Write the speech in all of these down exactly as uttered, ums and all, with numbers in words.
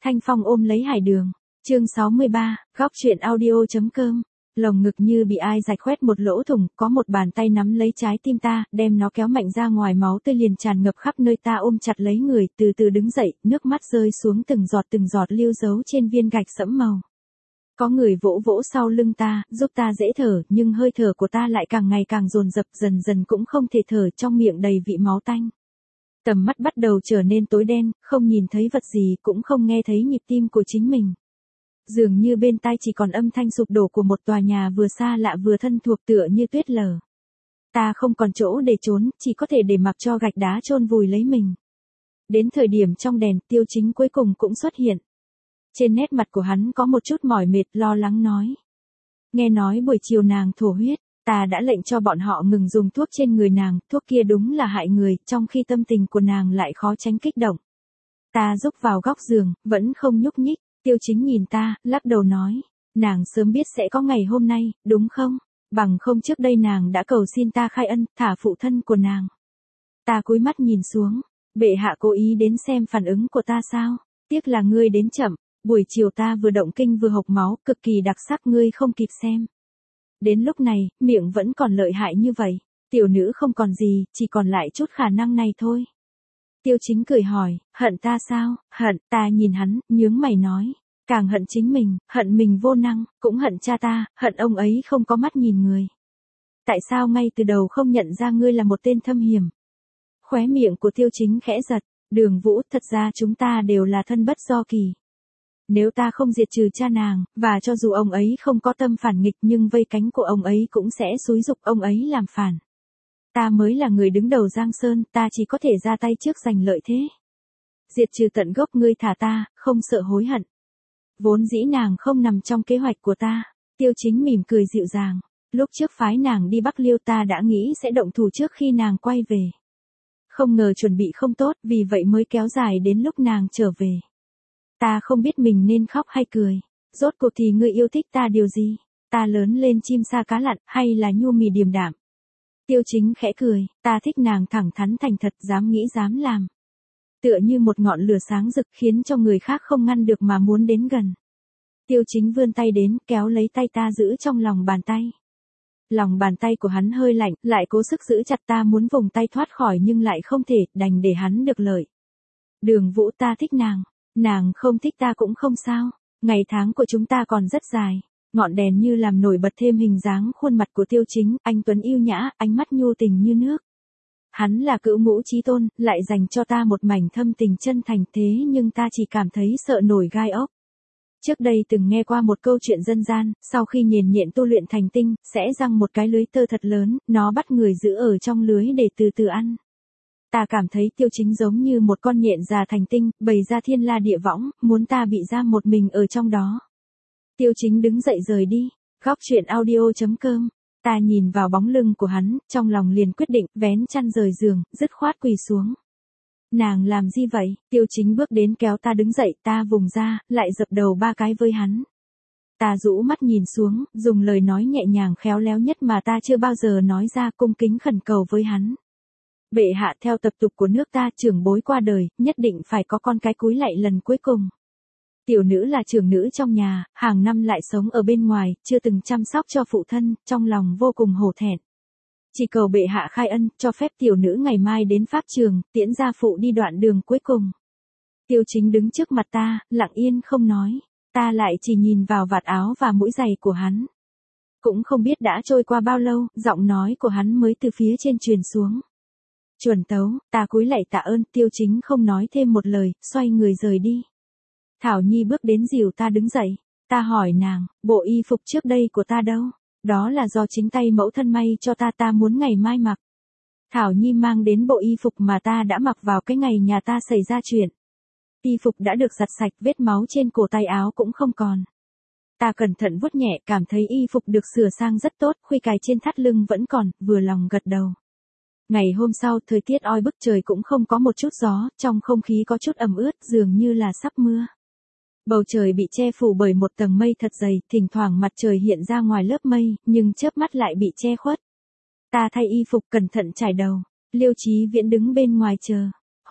Thanh Phong ôm lấy Hải Đường. Chương sáu mươi ba, góc truyện audio chấm com. Lồng ngực như bị ai rạch khoét một lỗ thủng, có một bàn tay nắm lấy trái tim ta, đem nó kéo mạnh ra ngoài, máu tươi liền tràn ngập khắp nơi. Ta ôm chặt lấy người, từ từ đứng dậy, nước mắt rơi xuống từng giọt từng giọt lưu dấu trên viên gạch sẫm màu. Có người vỗ vỗ sau lưng ta, giúp ta dễ thở, nhưng hơi thở của ta lại càng ngày càng dồn dập, dần dần cũng không thể thở, trong miệng đầy vị máu tanh. Tầm mắt bắt đầu trở nên tối đen, không nhìn thấy vật gì, cũng không nghe thấy nhịp tim của chính mình. Dường như bên tai chỉ còn âm thanh sụp đổ của một tòa nhà vừa xa lạ vừa thân thuộc, tựa như tuyết lở. Ta không còn chỗ để trốn, chỉ có thể để mặc cho gạch đá chôn vùi lấy mình. Đến thời điểm trong đèn, Tiêu Chính cuối cùng cũng xuất hiện. Trên nét mặt của hắn có một chút mỏi mệt, lo lắng nói. Nghe nói buổi chiều nàng thổ huyết, ta đã lệnh cho bọn họ ngừng dùng thuốc trên người nàng, thuốc kia đúng là hại người, trong khi tâm tình của nàng lại khó tránh kích động. Ta rúc vào góc giường, vẫn không nhúc nhích. Tiêu Chính nhìn ta, lắc đầu nói, nàng sớm biết sẽ có ngày hôm nay, đúng không? Bằng không trước đây nàng đã cầu xin ta khai ân, thả phụ thân của nàng. Ta cúi mắt nhìn xuống, bệ hạ cố ý đến xem phản ứng của ta sao? Tiếc là ngươi đến chậm, buổi chiều ta vừa động kinh vừa hộc máu, cực kỳ đặc sắc, ngươi không kịp xem. Đến lúc này, miệng vẫn còn lợi hại như vậy, tiểu nữ không còn gì, chỉ còn lại chút khả năng này thôi. Tiêu Chính cười hỏi, hận ta sao? Hận. Ta nhìn hắn, nhướng mày nói, càng hận chính mình, hận mình vô năng, cũng hận cha ta, hận ông ấy không có mắt nhìn người. Tại sao ngay từ đầu không nhận ra ngươi là một tên thâm hiểm? Khóe miệng của Tiêu Chính khẽ giật, Đường Vũ, thật ra chúng ta đều là thân bất do kỳ. Nếu ta không diệt trừ cha nàng, và cho dù ông ấy không có tâm phản nghịch, nhưng vây cánh của ông ấy cũng sẽ xúi giục ông ấy làm phản. Ta mới là người đứng đầu Giang Sơn, ta chỉ có thể ra tay trước giành lợi thế. Diệt trừ tận gốc, ngươi thả ta, không sợ hối hận. Vốn dĩ nàng không nằm trong kế hoạch của ta. Tiêu Chính mỉm cười dịu dàng. Lúc trước phái nàng đi Bắc Liêu ta đã nghĩ sẽ động thủ trước khi nàng quay về. Không ngờ chuẩn bị không tốt, vì vậy mới kéo dài đến lúc nàng trở về. Ta không biết mình nên khóc hay cười. Rốt cuộc thì ngươi yêu thích ta điều gì? Ta lớn lên chim sa cá lặn, hay là nhu mì điềm đạm? Tiêu Chính khẽ cười, ta thích nàng thẳng thắn thành thật, dám nghĩ dám làm. Tựa như một ngọn lửa sáng rực khiến cho người khác không ngăn được mà muốn đến gần. Tiêu Chính vươn tay đến, kéo lấy tay ta giữ trong lòng bàn tay. Lòng bàn tay của hắn hơi lạnh, lại cố sức giữ chặt, ta muốn vùng tay thoát khỏi nhưng lại không thể, đành để hắn được lợi. Đường Vũ, ta thích nàng. Nàng không thích ta cũng không sao. Ngày tháng của chúng ta còn rất dài. Ngọn đèn như làm nổi bật thêm hình dáng khuôn mặt của Tiêu Chính, anh tuấn yêu nhã, ánh mắt nhu tình như nước. Hắn là cữu ngũ chí tôn, lại dành cho ta một mảnh thâm tình chân thành, thế nhưng ta chỉ cảm thấy sợ nổi gai ốc. Trước đây từng nghe qua một câu chuyện dân gian, sau khi nhền nhện tu luyện thành tinh, sẽ răng một cái lưới tơ thật lớn, nó bắt người giữ ở trong lưới để từ từ ăn. Ta cảm thấy Tiêu Chính giống như một con nhện già thành tinh, bày ra thiên la địa võng, muốn ta bị giam một mình ở trong đó. Tiêu Chính đứng dậy rời đi. Góc truyện audio chấm com. Ta nhìn vào bóng lưng của hắn, trong lòng liền quyết định, vén chăn rời giường, dứt khoát quỳ xuống. Nàng làm gì vậy? Tiêu Chính bước đến kéo ta đứng dậy, ta vùng ra, lại dập đầu ba cái với hắn. Ta rũ mắt nhìn xuống, dùng lời nói nhẹ nhàng khéo léo nhất mà ta chưa bao giờ nói ra, cung kính khẩn cầu với hắn. Bệ hạ, theo tập tục của nước ta, trưởng bối qua đời, nhất định phải có con cái cúi lạy lần cuối cùng. Tiểu nữ là trưởng nữ trong nhà, hàng năm lại sống ở bên ngoài, chưa từng chăm sóc cho phụ thân, trong lòng vô cùng hổ thẹn. Chỉ cầu bệ hạ khai ân, cho phép tiểu nữ ngày mai đến pháp trường, tiễn gia phụ đi đoạn đường cuối cùng. Tiêu Chính đứng trước mặt ta, lặng yên không nói, ta lại chỉ nhìn vào vạt áo và mũi giày của hắn. Cũng không biết đã trôi qua bao lâu, giọng nói của hắn mới từ phía trên truyền xuống. Chuẩn tấu, ta cúi lạy tạ ơn. Tiêu Chính không nói thêm một lời, xoay người rời đi. Thảo Nhi bước đến dìu ta đứng dậy. Ta hỏi nàng, bộ y phục trước đây của ta đâu? Đó là do chính tay mẫu thân may cho ta, ta muốn ngày mai mặc. Thảo Nhi mang đến bộ y phục mà ta đã mặc vào cái ngày nhà ta xảy ra chuyện. Y phục đã được giặt sạch, vết máu trên cổ tay áo cũng không còn. Ta cẩn thận vuốt nhẹ, cảm thấy y phục được sửa sang rất tốt, khuy cài trên thắt lưng vẫn còn, vừa lòng gật đầu. Ngày hôm sau, thời tiết oi bức, trời cũng không có một chút gió, trong không khí có chút ẩm ướt, dường như là sắp mưa. Bầu trời bị che phủ bởi một tầng mây thật dày, thỉnh thoảng mặt trời hiện ra ngoài lớp mây, nhưng chớp mắt lại bị che khuất. Ta thay y phục cẩn thận trải đầu, Liêu Chí Viễn đứng bên ngoài chờ.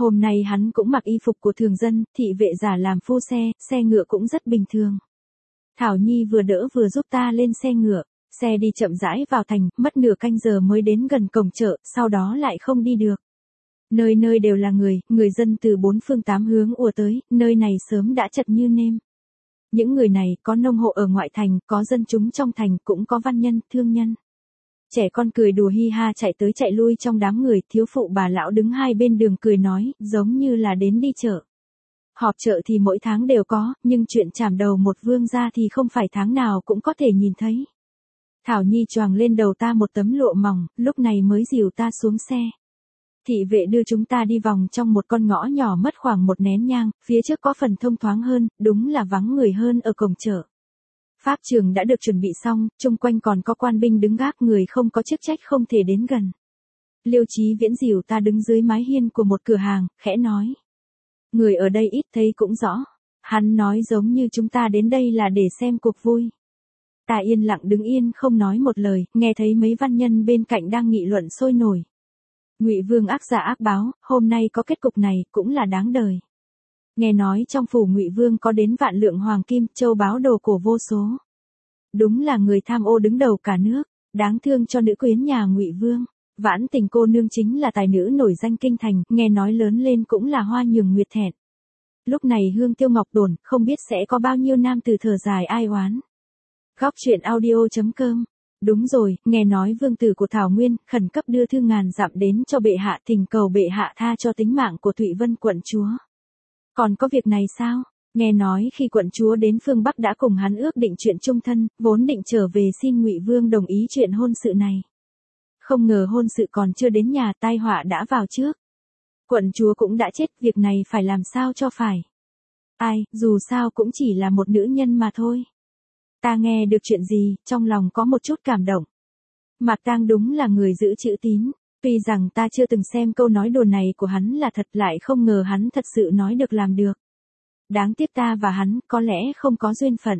Hôm nay hắn cũng mặc y phục của thường dân, thị vệ giả làm phu xe, xe ngựa cũng rất bình thường. Thảo Nhi vừa đỡ vừa giúp ta lên xe ngựa, xe đi chậm rãi vào thành, mất nửa canh giờ mới đến gần cổng chợ, sau đó lại không đi được. Nơi nơi đều là người, người dân từ bốn phương tám hướng ùa tới, nơi này sớm đã chật như nêm. Những người này có nông hộ ở ngoại thành, có dân chúng trong thành, cũng có văn nhân, thương nhân. Trẻ con cười đùa hi ha chạy tới chạy lui trong đám người, thiếu phụ bà lão đứng hai bên đường cười nói, giống như là đến đi chợ. Họp chợ thì mỗi tháng đều có, nhưng chuyện chảm đầu một vương gia thì không phải tháng nào cũng có thể nhìn thấy. Thảo Nhi choàng lên đầu ta một tấm lụa mỏng, lúc này mới dìu ta xuống xe. Thị vệ đưa chúng ta đi vòng trong một con ngõ nhỏ mất khoảng một nén nhang, phía trước có phần thông thoáng hơn, đúng là vắng người hơn ở cổng chợ. Pháp trường đã được chuẩn bị xong, chung quanh còn có quan binh đứng gác, người không có chức trách không thể đến gần. Liêu Chí Viễn dìu ta đứng dưới mái hiên của một cửa hàng, khẽ nói. Người ở đây ít thấy cũng rõ. Hắn nói giống như chúng ta đến đây là để xem cuộc vui. Ta yên lặng đứng yên không nói một lời, nghe thấy mấy văn nhân bên cạnh đang nghị luận sôi nổi. Ngụy Vương ác giả ác báo, hôm nay có kết cục này cũng là đáng đời. Nghe nói trong phủ Ngụy Vương có đến vạn lượng hoàng kim, châu báu đồ cổ vô số. Đúng là người tham ô đứng đầu cả nước, đáng thương cho nữ quyến nhà Ngụy Vương. Vãn Tình cô nương chính là tài nữ nổi danh kinh thành, nghe nói lớn lên cũng là hoa nhường nguyệt thẹn. Lúc này hương tiêu ngọc đồn, không biết sẽ có bao nhiêu nam từ thở dài ai oán. Góc truyện audio chấm com. Đúng rồi, nghe nói vương tử của Thảo Nguyên khẩn cấp đưa thư ngàn dặm đến cho bệ hạ, thỉnh cầu bệ hạ tha cho tính mạng của Thụy Vân quận chúa. Còn có việc này sao? Nghe nói khi quận chúa đến phương Bắc đã cùng hắn ước định chuyện chung thân, vốn định trở về xin Ngụy Vương đồng ý chuyện hôn sự này. Không ngờ hôn sự còn chưa đến nhà, tai họa đã vào trước. Quận chúa cũng đã chết, việc này phải làm sao cho phải. Ai, dù sao cũng chỉ là một nữ nhân mà thôi. Ta nghe được chuyện gì, trong lòng có một chút cảm động. Mạc Tang đúng là người giữ chữ tín, tuy rằng ta chưa từng xem câu nói đùa này của hắn là thật, lại không ngờ hắn thật sự nói được làm được. Đáng tiếc ta và hắn có lẽ không có duyên phận.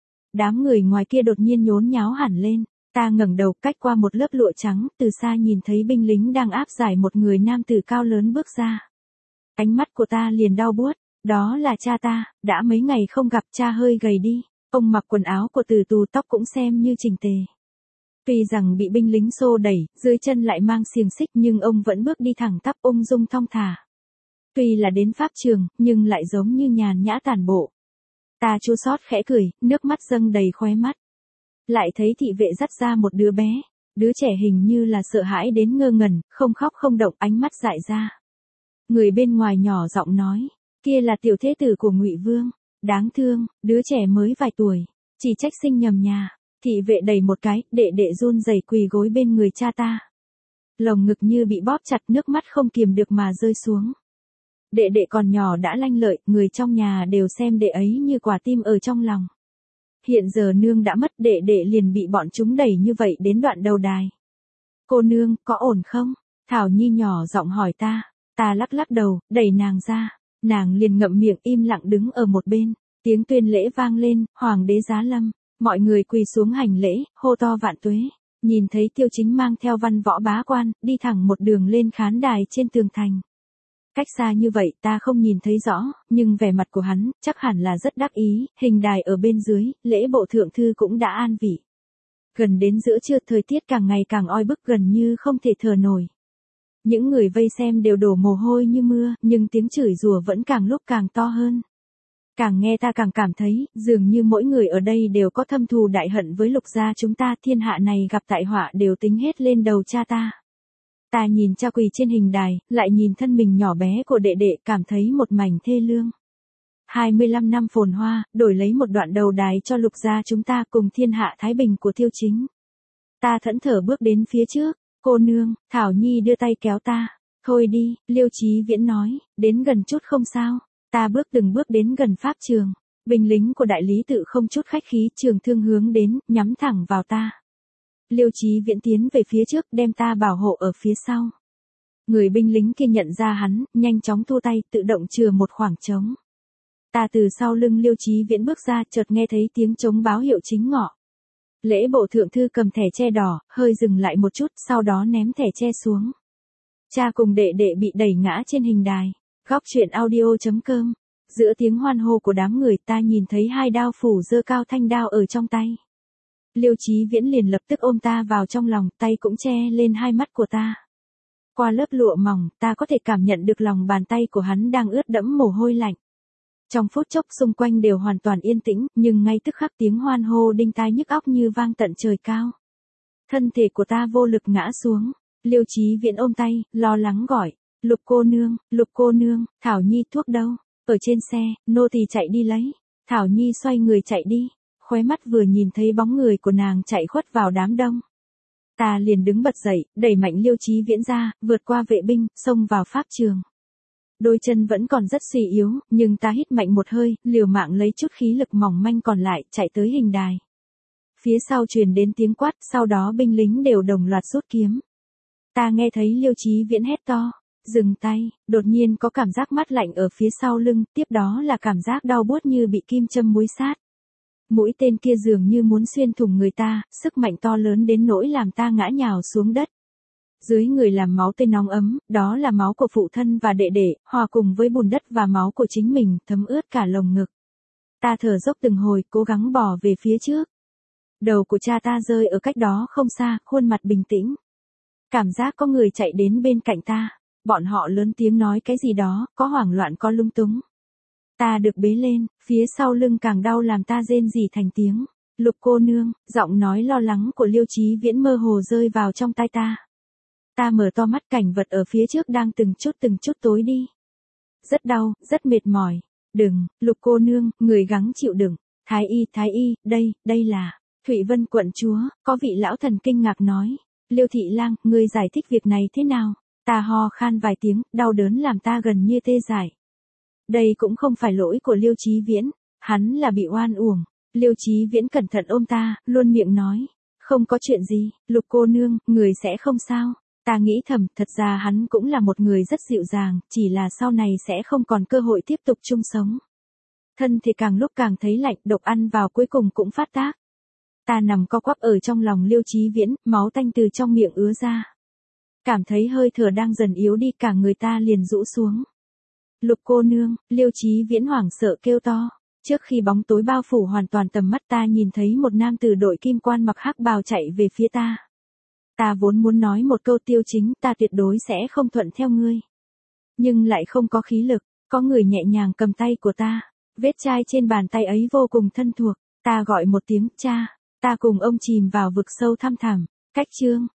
Đám người ngoài kia đột nhiên nhốn nháo hẳn lên, ta ngẩng đầu cách qua một lớp lụa trắng, từ xa nhìn thấy binh lính đang áp giải một người nam tử cao lớn bước ra. Ánh mắt của ta liền đau buốt, đó là cha ta, đã mấy ngày không gặp, cha hơi gầy đi. Ông mặc quần áo của từ tù, tóc cũng xem như chỉnh tề. Tuy rằng bị binh lính xô đẩy, dưới chân lại mang xiềng xích, nhưng ông vẫn bước đi thẳng tắp ung dung thong thả. Tuy là đến pháp trường, nhưng lại giống như nhàn nhã tản bộ. Ta chua xót khẽ cười, nước mắt dâng đầy khóe mắt. Lại thấy thị vệ dắt ra một đứa bé, đứa trẻ hình như là sợ hãi đến ngơ ngẩn, không khóc không động, ánh mắt dại ra. Người bên ngoài nhỏ giọng nói, kia là tiểu thế tử của Ngụy Vương. Đáng thương, đứa trẻ mới vài tuổi, chỉ trách sinh nhầm nhà. Thị vệ đẩy một cái, đệ đệ run rẩy quỳ gối bên người cha ta. Lồng ngực như bị bóp chặt, nước mắt không kiềm được mà rơi xuống. Đệ đệ còn nhỏ đã lanh lợi, người trong nhà đều xem đệ ấy như quả tim ở trong lòng. Hiện giờ nương đã mất, đệ đệ liền bị bọn chúng đẩy như vậy đến đoạn đầu đài. Cô nương, có ổn không? Thảo Nhi nhỏ giọng hỏi ta. Ta lắc lắc đầu, đẩy nàng ra. Nàng liền ngậm miệng im lặng đứng ở một bên, tiếng tuyên lễ vang lên, hoàng đế giá lâm, mọi người quỳ xuống hành lễ, hô to vạn tuế. Nhìn thấy Tiêu Chính mang theo văn võ bá quan, đi thẳng một đường lên khán đài trên tường thành. Cách xa như vậy ta không nhìn thấy rõ, nhưng vẻ mặt của hắn, chắc hẳn là rất đắc ý, hình đài ở bên dưới, lễ bộ thượng thư cũng đã an vị. Gần đến giữa trưa, thời tiết càng ngày càng oi bức, gần như không thể thở nổi. Những người vây xem đều đổ mồ hôi như mưa, nhưng tiếng chửi rủa vẫn càng lúc càng to hơn. Càng nghe ta càng cảm thấy, dường như mỗi người ở đây đều có thâm thù đại hận với Lục gia chúng ta, thiên hạ này gặp tại họa đều tính hết lên đầu cha ta. Ta nhìn cha quỳ trên hình đài, lại nhìn thân mình nhỏ bé của đệ đệ, cảm thấy một mảnh thê lương. hai mươi lăm năm phồn hoa, đổi lấy một đoạn đầu đài cho Lục gia chúng ta cùng thiên hạ thái bình của Tiêu Chính. Ta thẫn thờ bước đến phía trước. Cô nương, Thảo Nhi đưa tay kéo ta. Thôi đi, Liêu Chí Viễn nói, đến gần chút không sao. Ta bước từng bước đến gần pháp trường. Binh lính của đại lý tự không chút khách khí, trường thương hướng đến, nhắm thẳng vào ta. Liêu Chí Viễn tiến về phía trước, đem ta bảo hộ ở phía sau. Người binh lính kia nhận ra hắn, nhanh chóng thu tay, tự động chừa một khoảng trống. Ta từ sau lưng Liêu Chí Viễn bước ra, chợt nghe thấy tiếng trống báo hiệu chính ngọ. Lễ bộ thượng thư cầm thẻ tre đỏ, hơi dừng lại một chút, sau đó ném thẻ tre xuống. Cha cùng đệ đệ bị đẩy ngã trên hình đài. Góc chuyện audio.com. Giữa tiếng hoan hô của đám người ta nhìn thấy hai đao phủ giơ cao thanh đao ở trong tay. Liêu Chí Viễn liền lập tức ôm ta vào trong lòng, tay cũng che lên hai mắt của ta. Qua lớp lụa mỏng, ta có thể cảm nhận được lòng bàn tay của hắn đang ướt đẫm mồ hôi lạnh. Trong phút chốc xung quanh đều hoàn toàn yên tĩnh, nhưng ngay tức khắc tiếng hoan hô đinh tai nhức óc như vang tận trời cao. Thân thể của ta vô lực ngã xuống, Liêu Chí Viễn ôm tay, lo lắng gọi, Lục cô nương, Lục cô nương, Thảo Nhi thuốc đâu? Ở trên xe, nô tỳ chạy đi lấy. Thảo Nhi xoay người chạy đi, khóe mắt vừa nhìn thấy bóng người của nàng chạy khuất vào đám đông. Ta liền đứng bật dậy, đẩy mạnh Liêu Chí Viễn ra, vượt qua vệ binh, xông vào pháp trường. Đôi chân vẫn còn rất suy yếu, nhưng ta hít mạnh một hơi, liều mạng lấy chút khí lực mỏng manh còn lại, chạy tới hình đài. Phía sau truyền đến tiếng quát, sau đó binh lính đều đồng loạt rút kiếm. Ta nghe thấy Liêu Chí Viễn hét to, dừng tay, đột nhiên có cảm giác mát lạnh ở phía sau lưng, tiếp đó là cảm giác đau buốt như bị kim châm muối sát. Mũi tên kia dường như muốn xuyên thủng người ta, sức mạnh to lớn đến nỗi làm ta ngã nhào xuống đất. Dưới người làm máu tươi nóng ấm, đó là máu của phụ thân và đệ đệ, hòa cùng với bùn đất và máu của chính mình, thấm ướt cả lồng ngực. Ta thở dốc từng hồi, cố gắng bò về phía trước. Đầu của cha ta rơi ở cách đó không xa, khuôn mặt bình tĩnh. Cảm giác có người chạy đến bên cạnh ta. Bọn họ lớn tiếng nói cái gì đó, có hoảng loạn có lung túng. Ta được bế lên, phía sau lưng càng đau làm ta rên rỉ thành tiếng. Lục cô nương, giọng nói lo lắng của Liêu Chí Viễn mơ hồ rơi vào trong tai ta. Ta mở to mắt, cảnh vật ở phía trước đang từng chút từng chút tối đi. Rất đau, rất mệt mỏi. Đừng, Lục cô nương, người gắng chịu đựng. Thái y, thái y, đây, đây là Thụy Vân quận chúa, có vị lão thần kinh ngạc nói. Liêu thị lang, người giải thích việc này thế nào? Ta ho khan vài tiếng, đau đớn làm ta gần như tê dại. Đây cũng không phải lỗi của Liêu Chí Viễn, hắn là bị oan uổng. Liêu Chí Viễn cẩn thận ôm ta, luôn miệng nói, không có chuyện gì, Lục cô nương, người sẽ không sao. Ta nghĩ thầm, thật ra hắn cũng là một người rất dịu dàng, chỉ là sau này sẽ không còn cơ hội tiếp tục chung sống. Thân thì càng lúc càng thấy lạnh, độc ăn vào cuối cùng cũng phát tác. Ta nằm co quắp ở trong lòng Liêu Chí Viễn, máu tanh từ trong miệng ứa ra. Cảm thấy hơi thở đang dần yếu đi, cả người ta liền rũ xuống. Lục cô nương, Liêu Chí Viễn hoảng sợ kêu to. Trước khi bóng tối bao phủ hoàn toàn tầm mắt, ta nhìn thấy một nam tử đội kim quan mặc hắc bào chạy về phía ta. Ta vốn muốn nói một câu tiêu chính, ta tuyệt đối sẽ không thuận theo ngươi. Nhưng lại không có khí lực, có người nhẹ nhàng cầm tay của ta. Vết chai trên bàn tay ấy vô cùng thân thuộc. Ta gọi một tiếng cha, ta cùng ông chìm vào vực sâu thăm thẳm. Cách chương.